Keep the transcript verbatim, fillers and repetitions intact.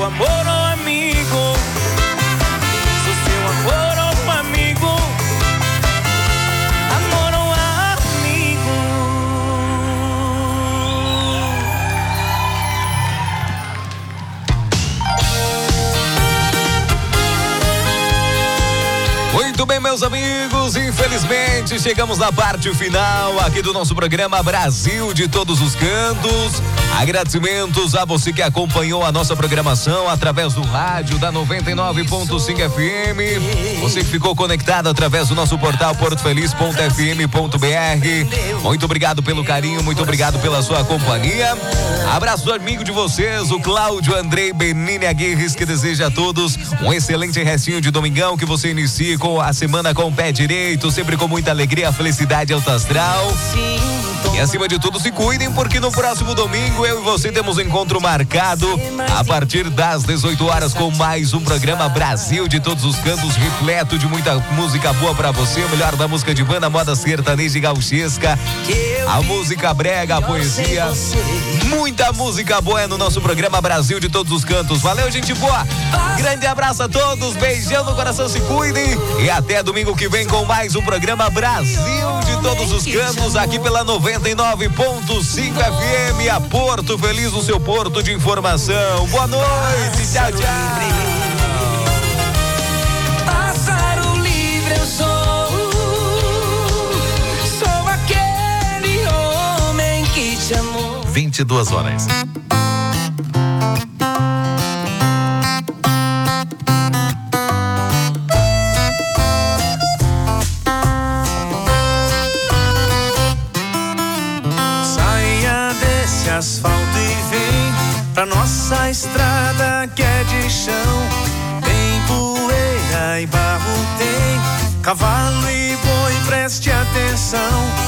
seu amor ou amigo. Sou seu amor ou amigo. Amor ou amigo. Muito bem, meus amigos, infelizmente chegamos na parte final aqui do nosso programa Brasil de Todos os Cantos. Agradecimentos a você que acompanhou a nossa programação através do rádio da noventa e nove ponto cinco F M. Você que ficou conectado através do nosso portal porto feliz ponto f m ponto b r. Muito obrigado pelo carinho, muito obrigado pela sua companhia. Abraço do amigo de vocês, o Cláudio Andrei Benini Aguirres, que deseja a todos um excelente restinho de domingão, que você inicie com a semana com o pé direito, sempre com muita alegria, felicidade alto astral. E acima de tudo, se cuidem, porque no próximo domingo eu e você temos um encontro marcado a partir das dezoito horas com mais um programa Brasil de Todos os Cantos, repleto de muita música boa pra você, o melhor da música de banda, moda sertaneja e gauchesca, a música brega, a poesia, muita música boa é no nosso programa Brasil de Todos os Cantos. Valeu, gente boa, grande abraço a todos, beijão no coração, se cuidem e até domingo que vem com mais um programa Brasil de Todos os Cantos aqui pela noventa e nove ponto cinco F M, a Porto Feliz, o seu porto de informação. Boa noite, tchau, tchau. Pássaro livre eu sou, sou aquele homem que te amou. vinte e duas horas. Asfalto e vem pra nossa estrada que é de chão. Tem poeira e barro, tem cavalo e boi, preste atenção.